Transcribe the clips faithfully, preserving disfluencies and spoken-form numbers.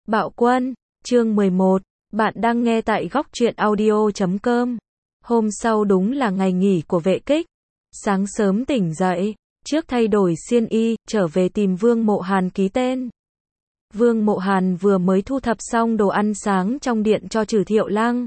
Bạo Quân, chương mười một, bạn đang nghe tại góc truyện audio chấm com. Hôm sau đúng là ngày nghỉ của Vệ Kích. Sáng sớm tỉnh dậy, trước thay đổi xiên y, trở về tìm Vương Mộ Hàn ký tên. Vương Mộ Hàn vừa mới thu thập xong đồ ăn sáng trong điện cho Trử Thiệu Lăng.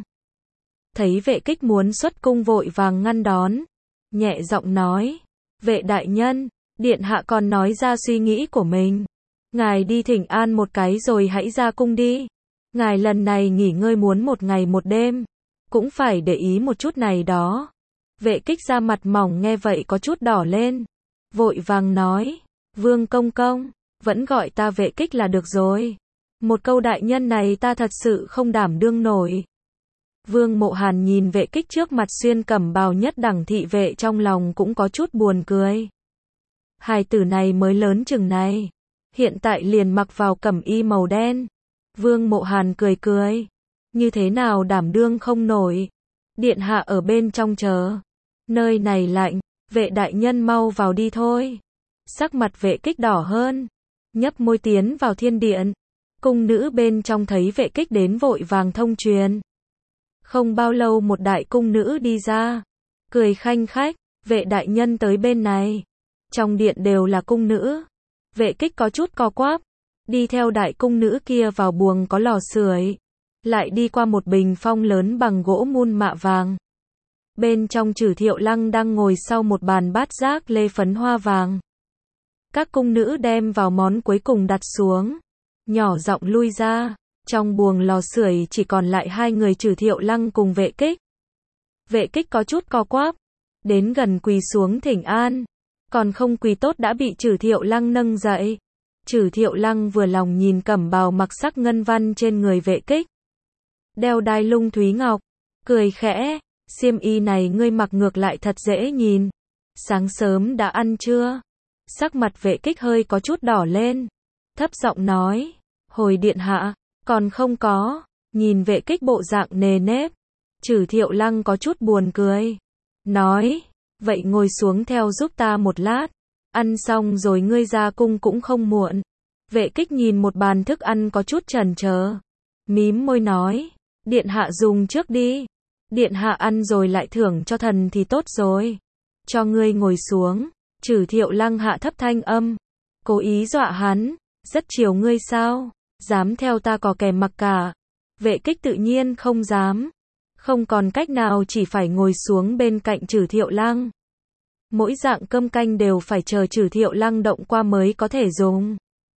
Thấy Vệ Kích muốn xuất cung vội vàng ngăn đón, nhẹ giọng nói: "Vệ đại nhân, điện hạ còn nói ra suy nghĩ của mình. Ngài đi thỉnh an một cái rồi hãy ra cung đi. Ngài lần này nghỉ ngơi muốn một ngày một đêm, cũng phải để ý một chút này đó." Vệ Kích da mặt mỏng nghe vậy có chút đỏ lên, vội vàng nói: "Vương công công, vẫn gọi ta Vệ Kích là được rồi. Một câu đại nhân này ta thật sự không đảm đương nổi." Vương Mộ Hàn nhìn Vệ Kích trước mặt xuyên cẩm bào nhất đẳng thị vệ trong lòng cũng có chút buồn cười. Hài tử này mới lớn chừng này, hiện tại liền mặc vào cẩm y màu đen. Vương Mộ Hàn cười cười, như thế nào đảm đương không nổi. Điện hạ ở bên trong chờ, nơi này lạnh, Vệ đại nhân mau vào đi thôi. Sắc mặt Vệ Kích đỏ hơn, nhấp môi tiến vào thiên điện. Cung nữ bên trong thấy Vệ Kích đến vội vàng thông truyền. Không bao lâu một đại cung nữ đi ra, cười khanh khách: "Vệ đại nhân tới bên này." Trong điện đều là cung nữ. Vệ Kích có chút co quắp, đi theo đại cung nữ kia vào buồng có lò sưởi, lại đi qua một bình phong lớn bằng gỗ mun mạ vàng. Bên trong Trử Thiệu Lăng đang ngồi sau một bàn bát giác lê phấn hoa vàng. Các cung nữ đem vào món cuối cùng đặt xuống, nhỏ giọng lui ra. Trong buồng lò sưởi chỉ còn lại hai người Trử Thiệu Lăng cùng Vệ Kích. Vệ Kích có chút co quắp, đến gần quỳ xuống thỉnh an, còn không quỳ tốt đã bị Trử Thiệu Lăng nâng dậy. Trử Thiệu Lăng vừa lòng nhìn cẩm bào mặc sắc ngân văn trên người Vệ Kích, đeo đai lung thúy ngọc, cười khẽ: "Xiêm y này ngươi mặc ngược lại thật dễ nhìn. Sáng sớm đã ăn chưa?" Sắc mặt Vệ Kích hơi có chút đỏ lên, thấp giọng nói: "Hồi điện hạ, còn không có." Nhìn Vệ Kích bộ dạng nề nếp, Trử Thiệu Lăng có chút buồn cười, nói: "Vậy ngồi xuống theo giúp ta một lát, ăn xong rồi ngươi ra cung cũng không muộn." Vệ Kích nhìn một bàn thức ăn có chút chần chờ, mím môi nói: "Điện hạ dùng trước đi. Điện hạ ăn rồi lại thưởng cho thần thì tốt rồi. Cho ngươi ngồi xuống." Trử Thiệu Lăng hạ thấp thanh âm, cố ý dọa hắn: "Rất chiều ngươi sao? Dám theo ta cò kè mặc cả." Vệ Kích tự nhiên không dám, không còn cách nào chỉ phải ngồi xuống bên cạnh Trử Thiệu Lăng. Mỗi dạng cơm canh đều phải chờ Trử Thiệu Lăng động qua mới có thể dùng.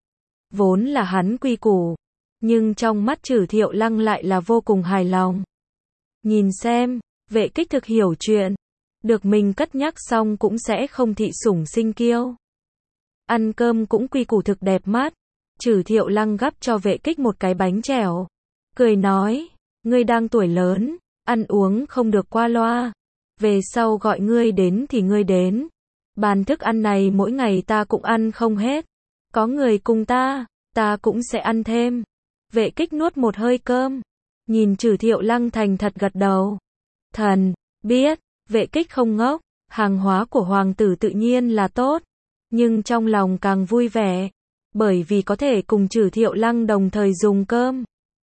Vốn là hắn quy củ, nhưng trong mắt Trử Thiệu Lăng lại là vô cùng hài lòng. Nhìn xem, Vệ Kích thực hiểu chuyện, được mình cất nhắc xong cũng sẽ không thị sủng sinh kiêu. Ăn cơm cũng quy củ thực đẹp mắt. Trử Thiệu Lăng gắp cho Vệ Kích một cái bánh chèo, cười nói: "Ngươi đang tuổi lớn, ăn uống không được qua loa. Về sau gọi ngươi đến thì ngươi đến. Bàn thức ăn này mỗi ngày ta cũng ăn không hết. Có người cùng ta, ta cũng sẽ ăn thêm." Vệ Kích nuốt một hơi cơm, nhìn Trử Thiệu Lăng thành thật gật đầu. Thần biết, Vệ Kích không ngốc, hàng hóa của hoàng tử tự nhiên là tốt, nhưng trong lòng càng vui vẻ, bởi vì có thể cùng Trử Thiệu Lăng đồng thời dùng cơm.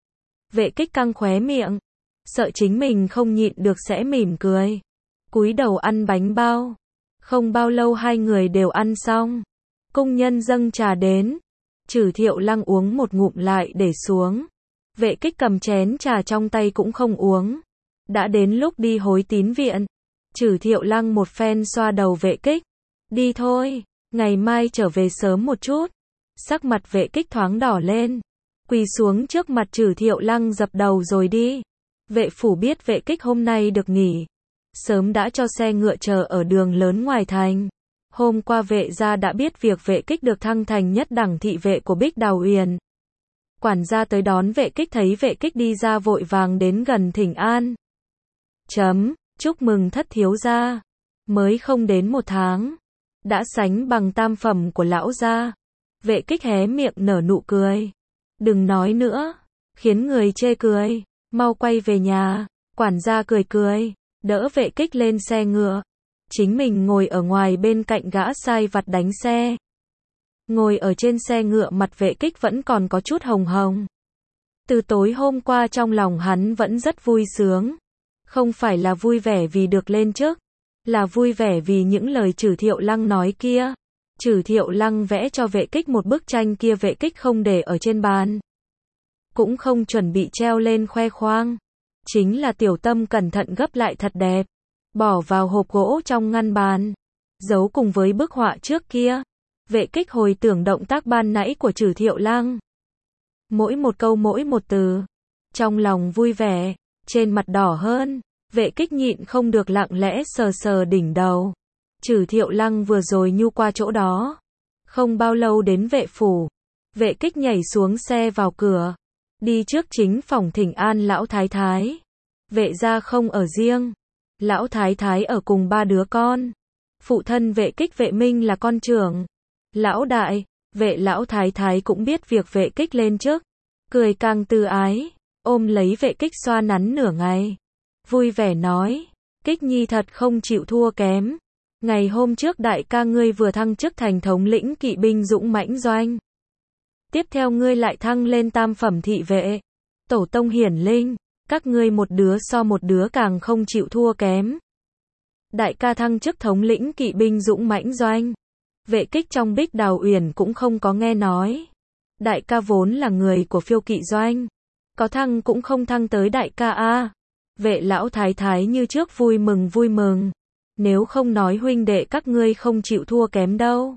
Vệ Kích căng khóe miệng, sợ chính mình không nhịn được sẽ mỉm cười, cúi đầu ăn bánh bao. Không bao lâu hai người đều ăn xong, cung nhân dâng trà đến. Trử Thiệu Lăng uống một ngụm lại để xuống. Vệ Kích cầm chén trà trong tay cũng không uống. Đã đến lúc đi hối tín viện. Trử Thiệu Lăng một phen xoa đầu Vệ Kích: "Đi thôi, ngày mai trở về sớm một chút." Sắc mặt Vệ Kích thoáng đỏ lên, quỳ xuống trước mặt Trử Thiệu Lăng dập đầu rồi đi. Vệ phủ biết Vệ Kích hôm nay được nghỉ, sớm đã cho xe ngựa chờ ở đường lớn ngoài thành. Hôm qua vệ gia đã biết việc Vệ Kích được thăng thành nhất đẳng thị vệ của Bích Đào Uyển. Quản gia tới đón Vệ Kích thấy Vệ Kích đi ra vội vàng đến gần thỉnh an. Chấm, chúc mừng thất thiếu gia. Mới không đến một tháng, đã sánh bằng tam phẩm của lão gia. Vệ Kích hé miệng nở nụ cười. Đừng nói nữa, khiến người chê cười. Mau quay về nhà. Quản gia cười cười, đỡ Vệ Kích lên xe ngựa. Chính mình ngồi ở ngoài bên cạnh gã sai vặt đánh xe. Ngồi ở trên xe ngựa mặt Vệ Kích vẫn còn có chút hồng hồng. Từ tối hôm qua trong lòng hắn vẫn rất vui sướng. Không phải là vui vẻ vì được lên chức, là vui vẻ vì những lời Trử Thiệu Lăng nói kia. Trử Thiệu Lăng vẽ cho Vệ Kích một bức tranh kia Vệ Kích không để ở trên bàn. Cũng không chuẩn bị treo lên khoe khoang. Chính là tiểu tâm cẩn thận gấp lại thật đẹp. Bỏ vào hộp gỗ trong ngăn bàn. Giấu cùng với bức họa trước kia. Vệ Kích hồi tưởng động tác ban nãy của Trử Thiệu Lăng. Mỗi một câu mỗi một từ. Trong lòng vui vẻ, trên mặt đỏ hơn. Vệ Kích nhịn không được lặng lẽ sờ sờ đỉnh đầu. Trử Thiệu Lăng vừa rồi nhu qua chỗ đó. Không bao lâu đến vệ phủ. Vệ Kích nhảy xuống xe vào cửa. Đi trước chính phòng thỉnh an lão thái thái. Vệ gia không ở riêng. Lão thái thái ở cùng ba đứa con. Phụ thân Vệ Kích Vệ Minh là con trưởng. Lão đại, Vệ lão thái thái cũng biết việc Vệ Kích lên chức. Cười càng từ ái. Ôm lấy Vệ Kích xoa nắn nửa ngày. Vui vẻ nói. Kích nhi thật không chịu thua kém. Ngày hôm trước đại ca ngươi vừa thăng chức thành thống lĩnh kỵ binh dũng mãnh doanh. Tiếp theo ngươi lại thăng lên tam phẩm thị vệ. Tổ tông hiển linh. Các ngươi một đứa so một đứa càng không chịu thua kém. Đại ca thăng chức thống lĩnh kỵ binh dũng mãnh doanh. Vệ Kích trong Bích Đào Uyển cũng không có nghe nói. Đại ca vốn là người của phiêu kỵ doanh. Có thăng cũng không thăng tới đại ca a. Vệ lão thái thái như trước vui mừng vui mừng. Nếu không nói huynh đệ các ngươi không chịu thua kém đâu.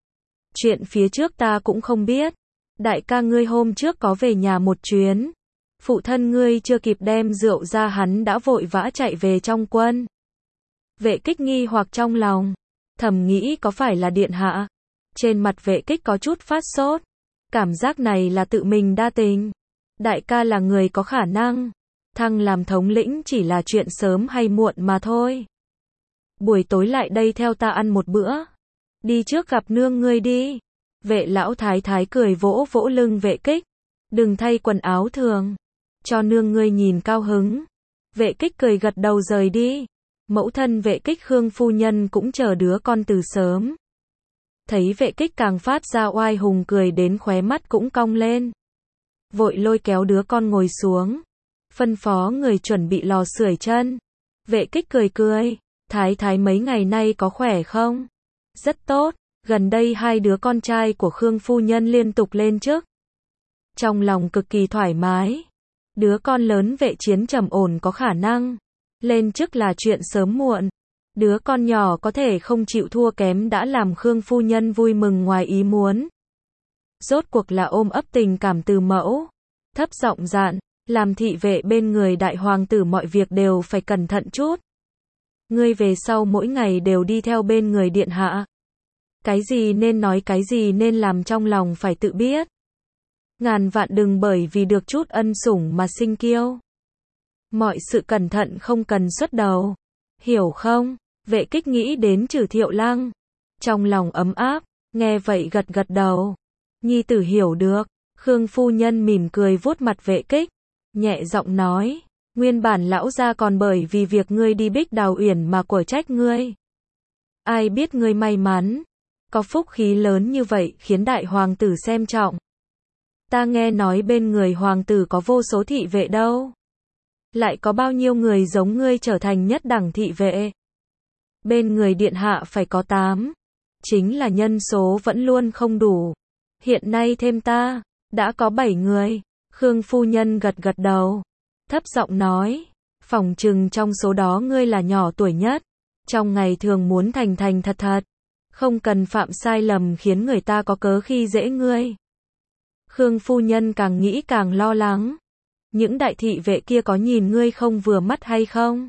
Chuyện phía trước ta cũng không biết. Đại ca ngươi hôm trước có về nhà một chuyến. Phụ thân ngươi chưa kịp đem rượu ra hắn đã vội vã chạy về trong quân. Vệ Kích nghi hoặc trong lòng. Thầm nghĩ có phải là điện hạ. Trên mặt Vệ Kích có chút phát sốt. Cảm giác này là tự mình đa tình. Đại ca là người có khả năng. Thăng làm thống lĩnh chỉ là chuyện sớm hay muộn mà thôi. Buổi tối lại đây theo ta ăn một bữa. Đi trước gặp nương ngươi đi. Vệ lão thái thái cười vỗ vỗ lưng Vệ Kích. Đừng thay quần áo thường. Cho nương ngươi nhìn cao hứng. Vệ Kích cười gật đầu rời đi. Mẫu thân Vệ Kích Khương phu nhân cũng chờ đứa con từ sớm. Thấy Vệ Kích càng phát ra oai hùng cười đến khóe mắt cũng cong lên. Vội lôi kéo đứa con ngồi xuống. Phân phó người chuẩn bị lò sưởi chân. Vệ Kích cười cười. Thái thái mấy ngày nay có khỏe không? Rất tốt. Gần đây hai đứa con trai của Khương phu nhân liên tục lên chức. Trong lòng cực kỳ thoải mái. Đứa con lớn Vệ Chiến trầm ổn có khả năng. Lên chức là chuyện sớm muộn. Đứa con nhỏ có thể không chịu thua kém đã làm Khương phu nhân vui mừng ngoài ý muốn. Rốt cuộc là ôm ấp tình cảm từ mẫu. Thấp giọng dặn, làm thị vệ bên người đại hoàng tử mọi việc đều phải cẩn thận chút. Ngươi về sau mỗi ngày đều đi theo bên người điện hạ. Cái gì nên nói cái gì nên làm trong lòng phải tự biết. Ngàn vạn đừng bởi vì được chút ân sủng mà sinh kiêu. Mọi sự cẩn thận không cần xuất đầu. Hiểu không? Vệ Kích nghĩ đến Trử Thiệu Lăng. Trong lòng ấm áp, nghe vậy gật gật đầu. Nhi tử hiểu được. Khương phu nhân mỉm cười vuốt mặt Vệ Kích. Nhẹ giọng nói. Nguyên bản lão gia còn bởi vì việc ngươi đi Bích Đào Uyển mà quở trách ngươi. Ai biết ngươi may mắn. Có phúc khí lớn như vậy khiến đại hoàng tử xem trọng. Ta nghe nói bên người hoàng tử có vô số thị vệ đâu. Lại có bao nhiêu người giống ngươi trở thành nhất đẳng thị vệ. Bên người điện hạ phải có tám. Chính là nhân số vẫn luôn không đủ. Hiện nay thêm ta, đã có bảy người. Khương phu nhân gật gật đầu. Thấp giọng nói. Phỏng chừng trong số đó ngươi là nhỏ tuổi nhất. Trong ngày thường muốn thành thành thật thật. Không cần phạm sai lầm khiến người ta có cớ khi dễ ngươi. Khương phu nhân càng nghĩ càng lo lắng. Những đại thị vệ kia có nhìn ngươi không vừa mắt hay không?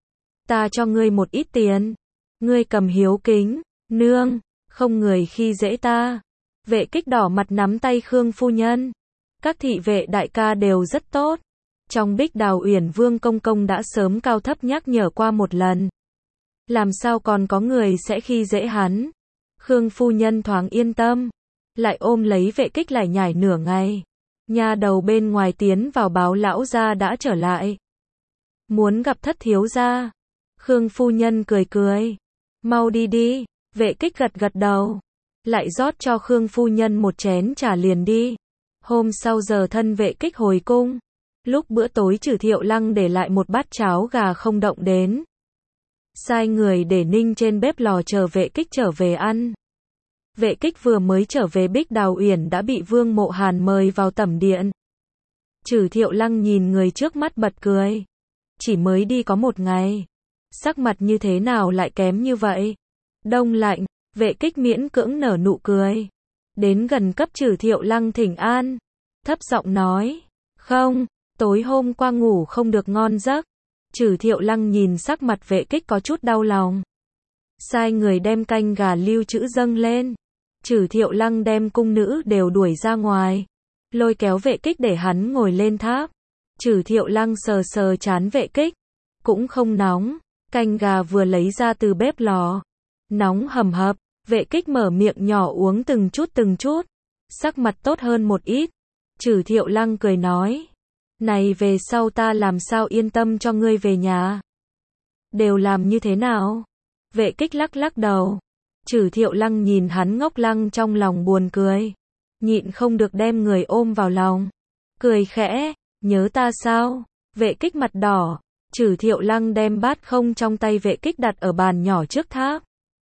Ta cho ngươi một ít tiền. Ngươi cầm hiếu kính. Nương, không người khi dễ ta. Vệ Kích đỏ mặt nắm tay Khương phu nhân. Các thị vệ đại ca đều rất tốt. Trong Bích Đào Uyển Vương công công đã sớm cao thấp nhắc nhở qua một lần. Làm sao còn có người sẽ khi dễ hắn? Khương phu nhân thoáng yên tâm. Lại ôm lấy Vệ Kích lải nhải nửa ngày. Nha đầu bên ngoài tiến vào báo lão gia đã trở lại. Muốn gặp thất thiếu gia. Khương phu nhân cười cười. Mau đi đi. Vệ Kích gật gật đầu. Lại rót cho Khương phu nhân một chén trà liền đi. Hôm sau giờ thân Vệ Kích hồi cung. Lúc bữa tối Trừ Thiệu Lăng để lại một bát cháo gà không động đến. Sai người để ninh trên bếp lò chờ Vệ Kích trở về ăn. Vệ Kích vừa mới trở về Bích Đào Uyển đã bị Vương Mộ Hàn mời vào tẩm điện. Trừ Thiệu Lăng nhìn người trước mắt bật cười. Chỉ mới đi có một ngày. Sắc mặt như thế nào lại kém như vậy? Đông lạnh, Vệ Kích miễn cưỡng nở nụ cười. Đến gần cấp Trừ Thiệu Lăng thỉnh an. Thấp giọng nói. Không, tối hôm qua ngủ không được ngon giấc. Trừ Thiệu Lăng nhìn sắc mặt Vệ Kích có chút đau lòng. Sai người đem canh gà lưu trữ dâng lên. Trừ Thiệu Lăng đem cung nữ đều đuổi ra ngoài. Lôi kéo Vệ Kích để hắn ngồi lên tháp. Trừ Thiệu Lăng sờ sờ trán Vệ Kích. Cũng không nóng. Canh gà vừa lấy ra từ bếp lò. Nóng hầm hập. Vệ Kích mở miệng nhỏ uống từng chút từng chút. Sắc mặt tốt hơn một ít. Trừ Thiệu Lăng cười nói. Này về sau ta làm sao yên tâm cho ngươi về nhà. Đều làm như thế nào? Vệ Kích lắc lắc đầu. Trừ Thiệu Lăng nhìn hắn ngốc lăng trong lòng buồn cười. Nhịn không được đem người ôm vào lòng. Cười khẽ, nhớ ta sao? Vệ Kích mặt đỏ. Trừ Thiệu Lăng đem bát không trong tay Vệ Kích đặt ở bàn nhỏ trước tháp.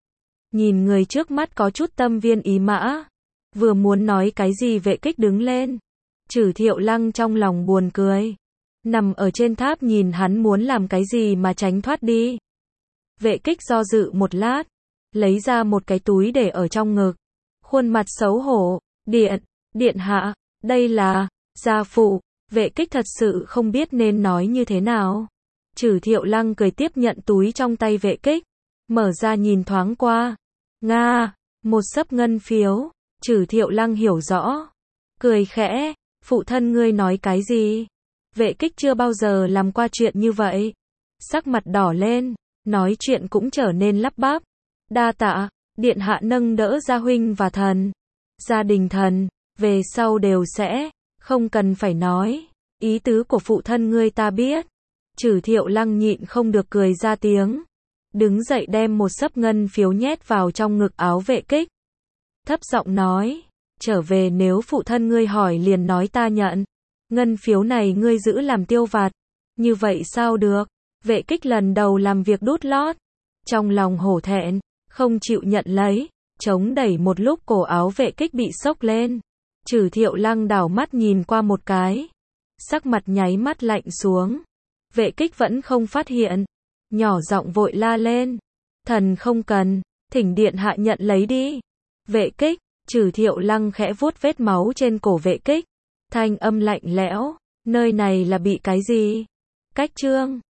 Nhìn người trước mắt có chút tâm viên ý mã. Vừa muốn nói cái gì Vệ Kích đứng lên. Trừ Thiệu Lăng trong lòng buồn cười. Nằm ở trên tháp nhìn hắn muốn làm cái gì mà tránh thoát đi. Vệ Kích do dự một lát. Lấy ra một cái túi để ở trong ngực. Khuôn mặt xấu hổ. Điện, điện hạ, đây là, gia phụ. Vệ Kích thật sự không biết nên nói như thế nào. Trừ Thiệu Lăng cười tiếp nhận túi trong tay Vệ Kích. Mở ra nhìn thoáng qua. Nga, một xấp ngân phiếu. Trừ Thiệu Lăng hiểu rõ. Cười khẽ, phụ thân ngươi nói cái gì? Vệ Kích chưa bao giờ làm qua chuyện như vậy. Sắc mặt đỏ lên, nói chuyện cũng trở nên lắp bắp. Đa tạ, điện hạ nâng đỡ gia huynh và thần. Gia đình thần, về sau đều sẽ, không cần phải nói. Ý tứ của phụ thân ngươi ta biết. Trừ Thiệu Lăng nhịn không được cười ra tiếng. Đứng dậy đem một xấp ngân phiếu nhét vào trong ngực áo Vệ Kích. Thấp giọng nói, trở về nếu phụ thân ngươi hỏi liền nói ta nhận. Ngân phiếu này ngươi giữ làm tiêu vặt. Như vậy sao được? Vệ Kích lần đầu làm việc đút lót. Trong lòng hổ thẹn, không chịu nhận lấy. Chống đẩy một lúc cổ áo Vệ Kích bị xốc lên. Trừ Thiệu Lăng đảo mắt nhìn qua một cái. Sắc mặt nháy mắt lạnh xuống. Vệ Kích vẫn không phát hiện. Nhỏ giọng vội la lên. Thần không cần, thỉnh điện hạ nhận lấy đi. Vệ Kích, Trừ Thiệu Lăng khẽ vuốt vết máu trên cổ Vệ Kích. Thanh âm lạnh lẽo, nơi này là bị cái gì? Cách chương